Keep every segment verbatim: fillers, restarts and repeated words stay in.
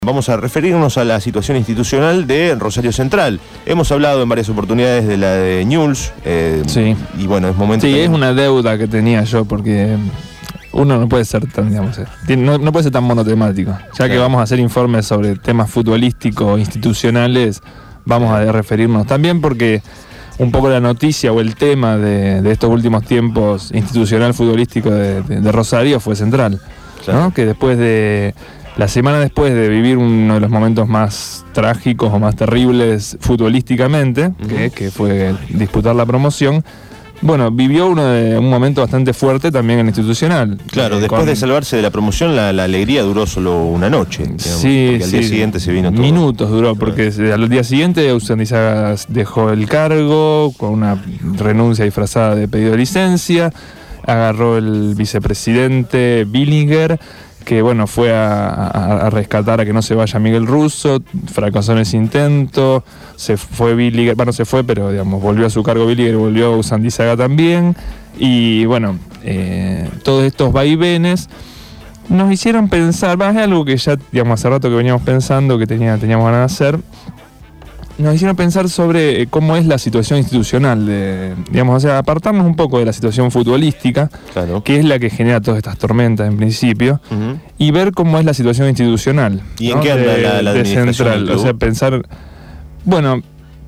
Vamos a referirnos a la situación institucional de Rosario Central. Hemos hablado en varias oportunidades de la de Newell's. Eh, sí. Y bueno, es momento. Sí, también. es una deuda que tenía yo porque uno no puede ser tan, digamos, no, no puede ser tan monotemático. Ya claro. que vamos a hacer informes sobre temas futbolísticos, institucionales, vamos a referirnos también porque un poco la noticia o el tema de, de estos últimos tiempos institucional futbolístico de, de, de Rosario fue Central, claro. ¿no? Que después de La semana después de vivir uno de los momentos más trágicos o más terribles futbolísticamente, uh-huh. que, que fue disputar la promoción, bueno, vivió uno de, un momento bastante fuerte también en institucional. Claro, eh, después con... de salvarse de la promoción, la, la alegría duró solo una noche. Digamos, sí, porque al sí. día siguiente se vino todo. Minutos duró, porque uh-huh. al día siguiente Usandizaga dejó el cargo con una renuncia disfrazada de pedido de licencia, agarró el vicepresidente Billinger, que bueno, fue a, a, a rescatar a que no se vaya Miguel Russo, fracasó en ese intento, se fue Billiger, bueno, se fue, pero digamos, volvió a su cargo Billiger, volvió Usandizaga también, y bueno, eh, todos estos vaivenes nos hicieron pensar, más es algo que ya, digamos, hace rato que veníamos pensando, que tenía, teníamos ganas de hacer, nos hicieron pensar sobre cómo es la situación institucional, de, digamos, o sea, apartarnos un poco de la situación futbolística, claro. que es la que genera todas estas tormentas en principio, uh-huh. y ver cómo es la situación institucional. ¿Y en ¿no? qué anda de, la, la de Central? O sea, pensar, bueno,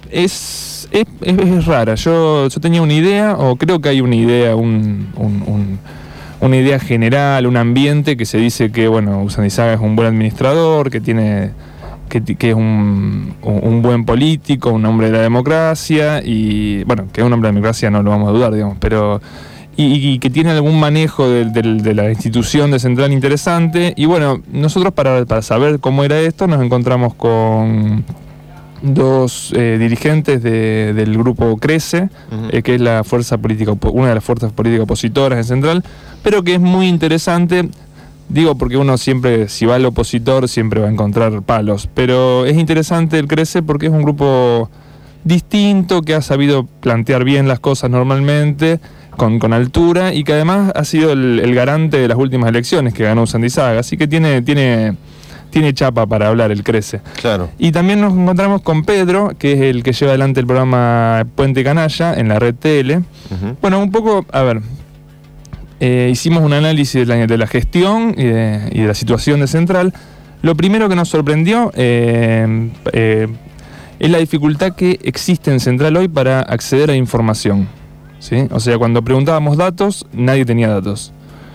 es, es, es, es rara. Yo, yo tenía una idea, o creo que hay una idea, un, un, un, una idea general, un ambiente que se dice que, bueno, Usandizaga es un buen administrador, que tiene... Que, que es un, un buen político, un hombre de la democracia, y bueno, que es un hombre de la democracia no lo vamos a dudar, digamos, pero y, y que tiene algún manejo de, de, de la institución de Central interesante, y bueno, nosotros para, para saber cómo era esto nos encontramos con dos eh, dirigentes de, del grupo Crece, uh-huh. eh, que es la fuerza política, una de las fuerzas políticas opositoras en Central, pero que es muy interesante. Digo porque uno siempre, si va al opositor, siempre va a encontrar palos. Pero es interesante el Crece porque es un grupo distinto, que ha sabido plantear bien las cosas normalmente, con, con altura, y que además ha sido el, el garante de las últimas elecciones que ganó Usandizaga. Así que tiene, tiene, tiene chapa para hablar el Crece. Claro. Y también nos encontramos con Pedro, que es el que lleva adelante el programa Puente Canalla en la red T L. Uh-huh. Bueno, un poco, a ver... Eh, hicimos un análisis de la, de la gestión y de, y de la situación de Central. Lo primero que nos sorprendió eh, eh, es la dificultad que existe en Central hoy para acceder a información, ¿sí? O sea, cuando preguntábamos datos, nadie tenía datos.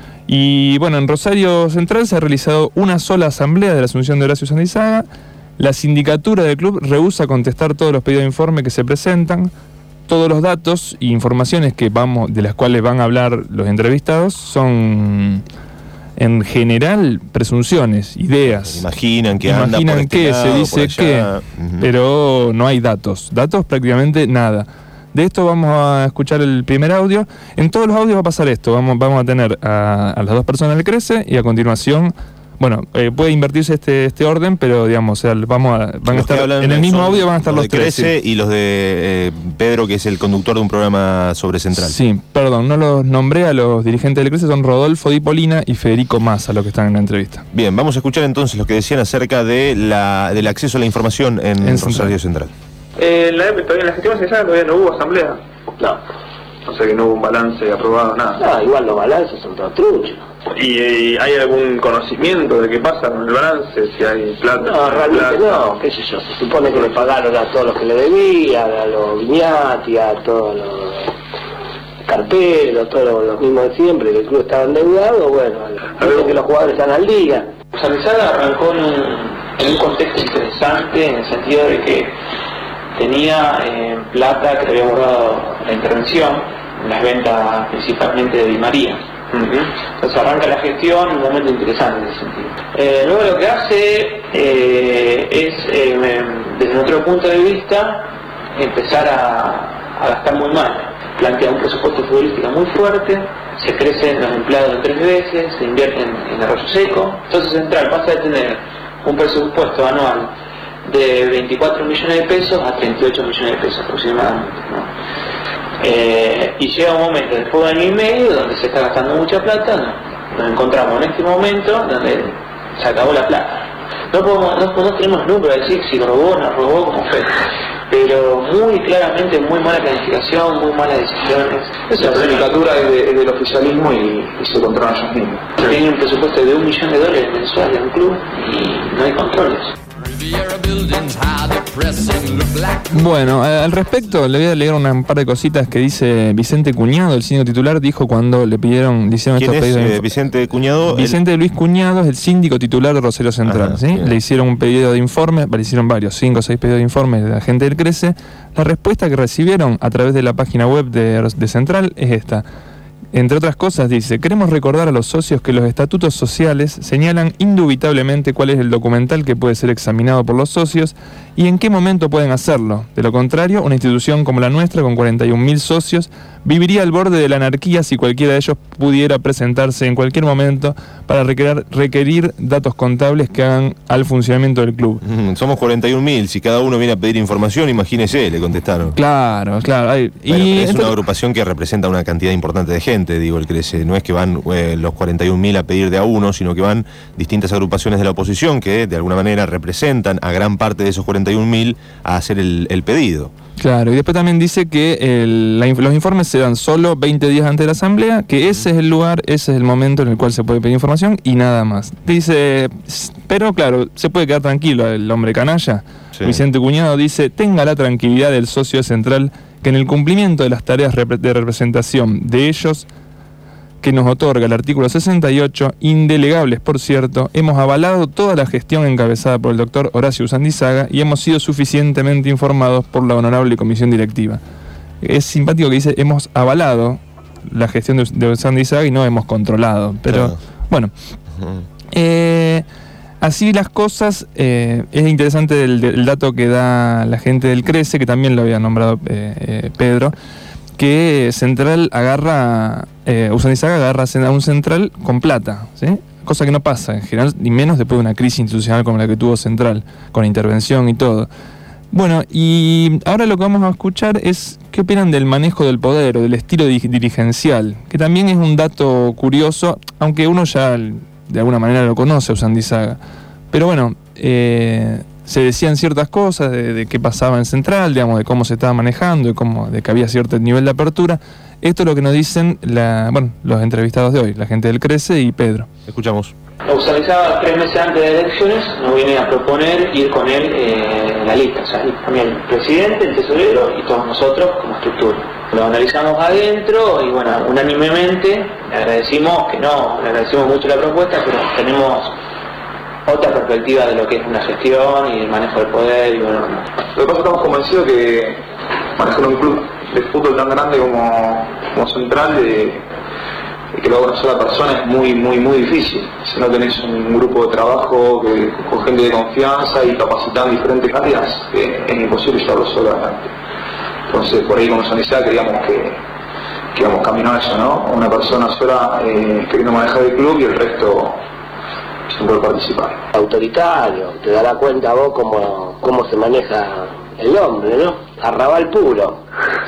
Y bueno, en Rosario Central se ha realizado una sola asamblea de la asunción de Horacio Usandizaga. La sindicatura del club rehúsa contestar todos los pedidos de informe que se presentan. Todos los datos e informaciones que vamos, de las cuales van a hablar los entrevistados son en general presunciones, ideas. Imaginan que anda Imaginan por que este se lado, dice que, uh-huh. pero no hay datos. Datos prácticamente nada. De esto vamos a escuchar el primer audio. En todos los audios va a pasar esto. Vamos, vamos a tener a, a las dos personas del Crece y a continuación... Bueno, eh, puede invertirse este este orden, pero digamos, o sea, vamos a, van a estar en el mismo audio van a estar los, los tres. Crece sí. Y los de eh, Pedro, que es el conductor de un programa sobre Central. Sí, perdón, no los nombré a los dirigentes del Crece, son Rodolfo Di Polina y Federico Massa los que están en la entrevista. Bien, vamos a escuchar entonces lo que decían acerca de la del acceso a la información en, en Rosario Central. Eh, en la todavía en la gestión Usandizaga todavía no hubo asamblea. No. O sea que no hubo un balance aprobado, nada. No, igual los balances son todos truchos. ¿Y, ¿Y hay algún conocimiento de qué pasa con el balance? Si hay plata. No, realmente plata. no, qué sé yo. Se supone que le pagaron a todos los que le debían, a los Viñati, a todos los carperos, todos los, los mismos de siempre, que el club estaba endeudado. Bueno, parece que los jugadores están al día. Usandizaga arrancó en un, en un contexto interesante, en el sentido de que tenía eh, plata que le había guardado la intervención, las ventas principalmente de Di María. Uh-huh. Entonces arranca la gestión, un momento interesante en ese sentido. Eh, luego lo que hace eh, es, eh, desde nuestro punto de vista, empezar a, a gastar muy mal. Plantea un presupuesto futbolístico muy fuerte, se crecen los empleados en tres veces, se invierten en arroyo seco. Entonces Central pasa de tener un presupuesto anual de veinticuatro millones de pesos a treinta y ocho millones de pesos aproximadamente, ¿no? Eh, y llega un momento, después de año y medio, donde se está gastando mucha plata, ¿no? Nos encontramos en este momento donde se acabó la plata. no podemos, no, no tenemos número de decir si robó o no robó como fue, pero muy claramente muy mala planificación, muy malas decisiones. Esa caricatura es, de, es del oficialismo y, y se controlan ellos mismos. Tienen un presupuesto de un millón de dólares mensual de un club y no hay controles. Bueno, al respecto le voy a leer una, un par de cositas que dice Vicente Cuñado, el síndico titular, dijo cuando le pidieron, le hicieron ¿Quién estos es pedidos. eh, Vicente Cuñado? Vicente el... Luis Cuñado es el síndico titular de Rosario Central. Ajá, ¿sí? bien. Le hicieron un pedido de informe, le hicieron varios, cinco o seis pedidos de informe de la gente del Crece. La respuesta que recibieron a través de la página web de, de Central es esta. Entre otras cosas dice: queremos recordar a los socios que los estatutos sociales señalan indubitablemente cuál es el documental que puede ser examinado por los socios y en qué momento pueden hacerlo. De lo contrario, una institución como la nuestra, con cuarenta y un mil socios, viviría al borde de la anarquía si cualquiera de ellos pudiera presentarse en cualquier momento para requerir, requerir datos contables que hagan al funcionamiento del club. Mm, somos cuarenta y un mil, si cada uno viene a pedir información, imagínese, le contestaron. Claro, claro. Hay, Bueno, y es entonces, una agrupación que representa una cantidad importante de gente, digo, el Crece. No es que van eh, los cuarenta y un mil a pedir de a uno, sino que van distintas agrupaciones de la oposición que de alguna manera representan a gran parte de esos cuarenta y un mil a hacer el, el pedido. Claro, y después también dice que el, la, los informes se dan solo veinte días antes de la asamblea, que ese es el lugar, ese es el momento en el cual se puede pedir información y nada más. Dice, pero claro, se puede quedar tranquilo el hombre canalla. Sí. Vicente Cuñado dice: tenga la tranquilidad del socio central que en el cumplimiento de las tareas de representación de ellos que nos otorga el artículo sesenta y ocho, indelegables por cierto, hemos avalado toda la gestión encabezada por el doctor Horacio Usandizaga y hemos sido suficientemente informados por la honorable comisión directiva. Es simpático que dice hemos avalado la gestión de, de Usandizaga y no hemos controlado, pero claro. Bueno, uh-huh. eh, así las cosas. Eh, es interesante el, el dato que da la gente del Crece, que también lo había nombrado eh, eh, Pedro, que Central agarra, eh, Usandizaga agarra a un Central con plata, ¿sí? Cosa que no pasa en general, ni menos después de una crisis institucional como la que tuvo Central, con intervención y todo. Bueno, y ahora lo que vamos a escuchar es qué opinan del manejo del poder o del estilo dirigencial, que también es un dato curioso, aunque uno ya de alguna manera lo conoce a Usandizaga. Pero bueno, eh... se decían ciertas cosas de, de qué pasaba en Central, digamos, de cómo se estaba manejando, de, cómo, de que había cierto nivel de apertura. Esto es lo que nos dicen la, bueno, los entrevistados de hoy, la gente del Crece y Pedro. Escuchamos. Usandizaga tres meses antes de elecciones nos viene a proponer ir con él eh, en la lista, o sea, también el presidente, el tesorero y todos nosotros como estructura. Lo analizamos adentro y bueno, unánimemente le agradecimos que no, le agradecimos mucho la propuesta, pero tenemos otra perspectiva de lo que es una gestión y el manejo del poder y bueno, no. Lo que pasa es que estamos convencidos que manejar un club de fútbol tan grande como, como Central, de, de que lo haga una sola persona es muy, muy, muy difícil. Si no tenés un grupo de trabajo que, con gente de confianza y capacitado en diferentes áreas, eh, es imposible llevarlo solo adelante. Entonces, por ahí con Usandizaga queríamos que, que íbamos camino a eso, ¿no? Una persona sola eh, queriendo manejar el club y el resto sin poder participar. Autoritario, te dará cuenta vos cómo, cómo se maneja el hombre, ¿no? Arrabal puro.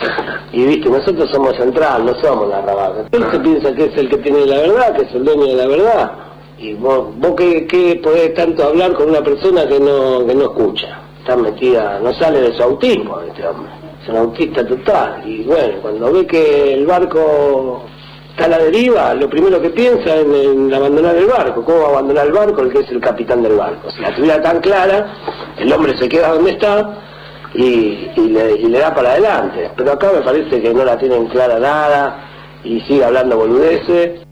Y viste, nosotros somos Central, no somos la Arrabal. Él se piensa que es el que tiene la verdad, que es el dueño de la verdad. Y vos, vos qué, qué podés tanto hablar con una persona que no, que no escucha. Está metida, no sale de su autismo este hombre. Es un autista total. Y bueno, cuando ve que el barco está a la deriva, lo primero que piensa es en, en abandonar el barco. ¿Cómo va a abandonar el barco el que es el capitán del barco? Si la tuviera tan clara, el hombre se queda donde está y, y, le, y le da para adelante. Pero acá me parece que no la tienen clara nada y sigue hablando boludeces.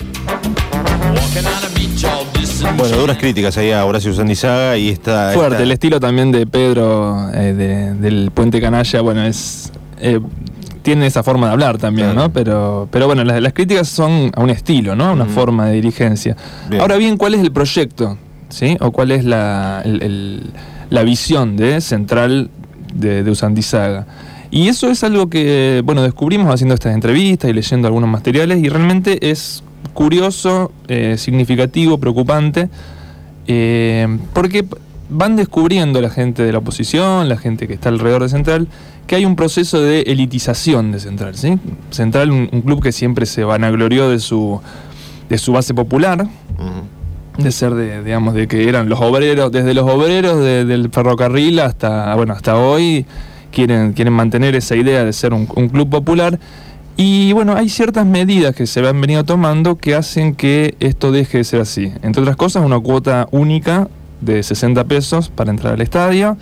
Bueno, duras críticas ahí a Horacio Usandizaga y esta... Fuerte, esta... el estilo también de Pedro, eh, de, del Puente Canalla, bueno, es... Eh, tiene esa forma de hablar también, claro. ¿no? Pero, pero bueno, las, las críticas son a un estilo, ¿no? A una mm. forma de dirigencia. Bien. Ahora bien, ¿cuál es el proyecto? ¿Sí? ¿O cuál es la, el, el, la visión de Central de, de Usandizaga? Y eso es algo que, bueno, descubrimos haciendo estas entrevistas y leyendo algunos materiales y realmente es curioso, eh, significativo, preocupante, eh, porque van descubriendo la gente de la oposición, la gente que está alrededor de Central, que hay un proceso de elitización de Central, ¿sí? Central, un, un club que siempre se vanaglorió de su, de su base popular, uh-huh. de ser de, digamos, de que eran los obreros, desde los obreros de, del ferrocarril hasta, bueno, hasta hoy, quieren, quieren mantener esa idea de ser un, un club popular. Y bueno, hay ciertas medidas que se han venido tomando que hacen que esto deje de ser así. Entre otras cosas, una cuota única de sesenta pesos para entrar al estadio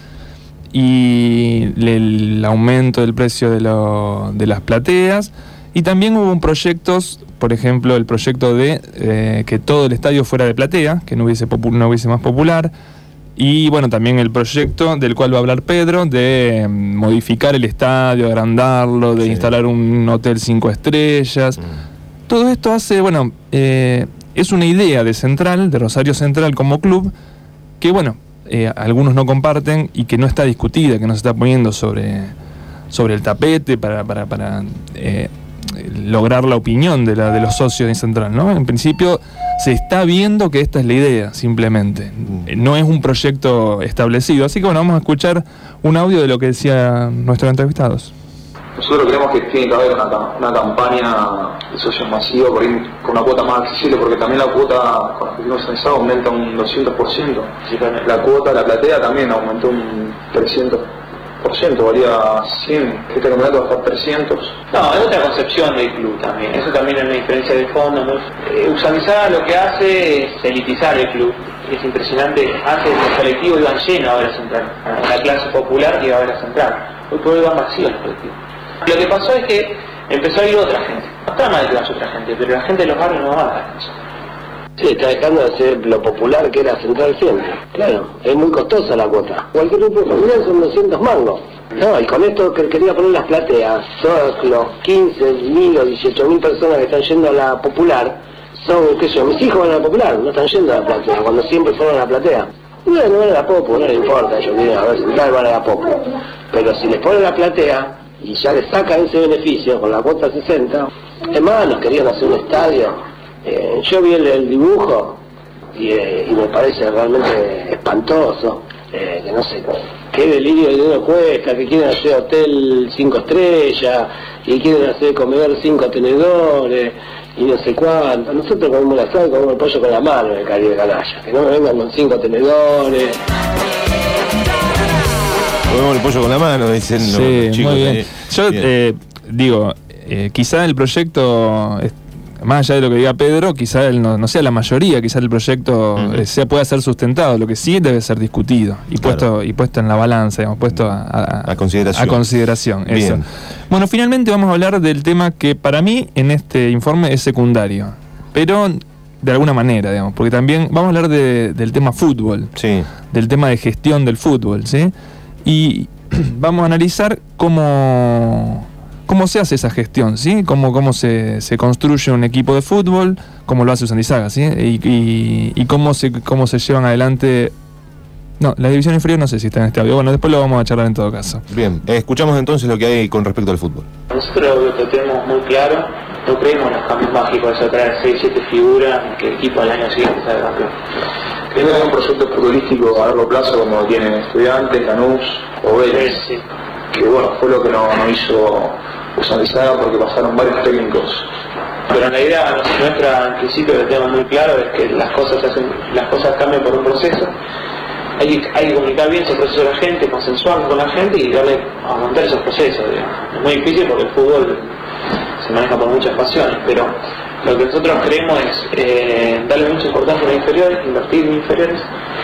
y el aumento del precio de, lo, de las plateas. Y también hubo un proyectos, por ejemplo, el proyecto de eh, que todo el estadio fuera de platea, que no hubiese, popu- no hubiese más popular. Y bueno, también el proyecto del cual va a hablar Pedro, de eh, modificar el estadio, agrandarlo, de sí. instalar un hotel cinco estrellas. Mm. Todo esto hace, bueno, eh, es una idea de Central, de Rosario Central como club, que bueno, eh, algunos no comparten y que no está discutida, que no se está poniendo sobre, sobre el tapete para, para, para eh, lograr la opinión de, la, de los socios de Central, ¿no? En principio se está viendo que esta es la idea, simplemente. No es un proyecto establecido. Así que bueno, vamos a escuchar un audio de lo que decían nuestros entrevistados. Nosotros creemos que tiene que haber una, una campaña de socios masivos por ir con una cuota más accesible, porque también la cuota con la que hicimos censado aumenta un doscientos por ciento. La cuota, la platea también aumentó un trescientos por ciento, valía cien, este campeonato va a estar trescientos. No, es otra concepción del club también, eso también es una diferencia de fondo. Muy... Eh, Usanizada lo que hace es elitizar el club, es impresionante. Antes los colectivos iban llenos a ver a Central, a la clase popular iba a ver a Central, hoy por hoy van vacíos los colectivos. Lo que pasó es que empezó a ir otra gente, no está mal que vaya otra gente, pero la gente de los barrios no va a eso. Sí, está dejando de ser lo popular que era Central siempre. Claro, es muy costosa la cuota. Cualquier grupo familiar son doscientos mangos. No, y con esto que quería poner las plateas, todos los quince mil o dieciocho mil personas que están yendo a la popular, son, qué sé yo, mis hijos van a la popular, no están yendo a la platea, cuando siempre fueron a la platea. Bueno, van a la popo, no les importa, ellos vienen a ver Central, van a la popo. Pero si les ponen la platea y ya les sacan ese beneficio con la cuota sesenta, es más, nos querían hacer un estadio. Eh, yo vi el, el dibujo y, eh, y me parece realmente espantoso, eh, que no sé qué delirio de dinero cuesta, que quieren hacer hotel cinco estrellas y quieren hacer comedor cinco tenedores y no sé cuánto. Nosotros comemos la sal y comemos el pollo con la mano en el Caribe Canalla, que no me vengan con cinco tenedores. Comemos el pollo con la mano, dicen sí, los chicos. Muy bien. Ahí. Yo bien. Eh, digo, eh, quizá el proyecto... Más allá de lo que diga Pedro, quizá él no, no sea la mayoría, quizá el proyecto uh-huh. eh, sea, pueda ser sustentado, lo que sí debe ser discutido y claro. puesto y puesto en la balanza, digamos, puesto a, a, a consideración. A consideración eso. Bueno, finalmente vamos a hablar del tema que para mí en este informe es secundario, pero de alguna manera, digamos, porque también vamos a hablar de, del tema fútbol, sí. del tema de gestión del fútbol, ¿sí? Y vamos a analizar cómo... ¿Cómo se hace esa gestión? ¿Sí? ¿Cómo, cómo se, se construye un equipo de fútbol? ¿Cómo lo hace Usandizaga? ¿Sí? Y, y, y cómo, se, cómo se llevan adelante... No, la división inferior no sé si está en este audio. Bueno, después lo vamos a charlar en todo caso. Bien, eh, escuchamos entonces lo que hay con respecto al fútbol. Nosotros lo que tenemos muy claro, no creemos en los cambios mágicos de traer seis, siete figuras y que el equipo al año siguiente salga campeón. Creemos en un proyecto futbolístico a largo plazo como tienen Estudiantes, Lanús o Vélez, sí, sí. Que bueno, fue lo que no, no hizo Usandizaga porque pasaron varios técnicos. Pero la idea nuestra, en principio, que tenemos muy claro, es que las cosas hacen, las cosas cambian por un proceso. Hay que, hay que comunicar bien ese proceso a la gente, consensuar con la gente y darle a montar esos procesos, digamos. Es muy difícil porque el fútbol se maneja por muchas pasiones, pero lo que nosotros creemos es eh, darle mucha importancia a los inferiores, invertir en inferiores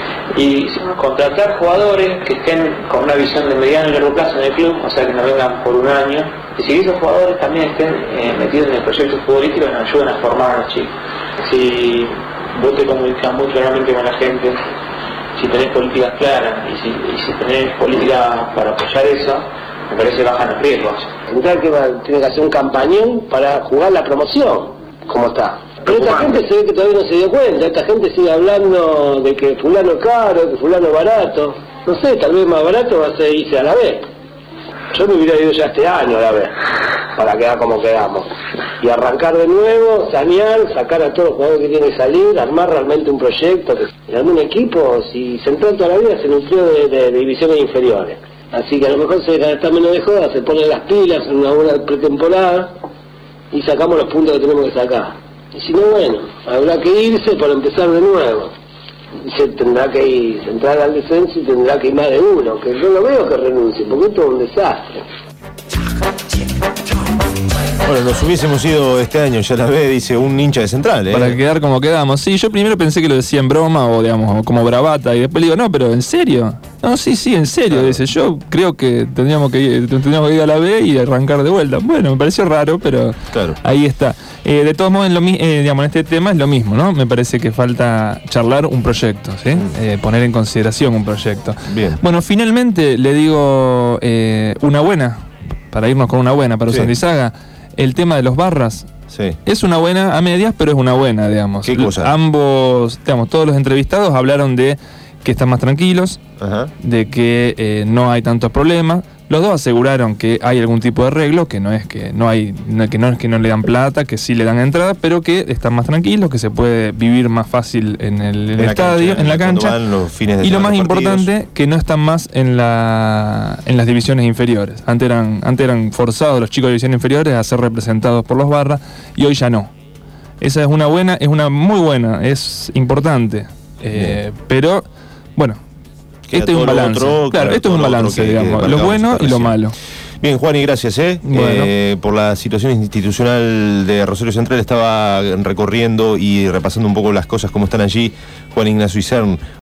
y contratar jugadores que estén con una visión de mediano y largo plazo en el club, o sea que no vengan por un año, y si esos jugadores también estén eh, metidos en el proyecto futbolístico y nos ayuden a formar a los chicos. Si vos te comunicas muy claramente con la gente, si tenés políticas claras y si, y si tenés políticas para apoyar eso, me parece que bajan los riesgos. Central que va, tiene que hacer un campañón para jugar la promoción, como está. Pero esta gente se ve que todavía no se dio cuenta, esta gente sigue hablando de que fulano es caro, que fulano es barato. No sé, tal vez más barato va a ser irse a la vez. Yo me hubiera ido ya este año a la vez, para quedar como quedamos. Y arrancar de nuevo, sanear, sacar a todos los jugadores que tienen que salir, armar realmente un proyecto, que armar un equipo. Si Central toda la vida se nutrió de, de, de divisiones inferiores. Así que a lo mejor se está menos de joda, se ponen las pilas en una buena pretemporada y sacamos los puntos que tenemos que sacar. Y si no, bueno, habrá que irse para empezar de nuevo. se tendrá que ir Central al descenso y tendrá que ir más de uno, que yo no veo que renuncie, porque esto es un desastre. Bueno, nos hubiésemos ido este año, ya la ve, dice un hincha de Central, ¿eh? Para quedar como quedamos. Sí, yo primero pensé que lo decía en broma o, digamos, como bravata, y después le digo, no, pero ¿en serio? No, sí, sí, en serio. Claro. Dice, yo creo que tendríamos que, ir, tendríamos que ir a la B y arrancar de vuelta. Bueno, me pareció raro, pero claro. Ahí está. Eh, de todos modos, en, lo, eh, digamos, en este tema es lo mismo, ¿no? Me parece que falta charlar un proyecto, ¿sí? Mm. Eh, poner en consideración un proyecto. Bien. Bueno, finalmente le digo eh, una buena, para irnos con una buena, para sí. Usandizaga. El tema de los barras sí. Es una buena a medias, pero es una buena, digamos. ¿Qué cosa? Ambos, digamos, todos los entrevistados hablaron de que están más tranquilos, ajá. De que eh, no hay tantos problemas. Los dos aseguraron que hay algún tipo de arreglo, que no es que no hay, no, que no es que no le dan plata, que sí le dan entrada, pero que están más tranquilos, que se puede vivir más fácil en el, en el estadio, cancha, en la cancha. Los fines de y lo más partidos. Importante, que no están más en la en las divisiones inferiores. Antes eran, antes eran forzados los chicos de divisiones inferiores a ser representados por los barras y hoy ya no. Esa es una buena, es una muy buena, es importante. Eh, pero, bueno. Este es un balance. Otro, claro, claro, esto es un balance, que, digamos, que lo bueno y lo malo. Bien, Juan, y gracias, ¿eh? Bueno. eh por la situación institucional de Rosario Central. Estaba recorriendo y repasando un poco las cosas como están allí Juan Ignacio Isern.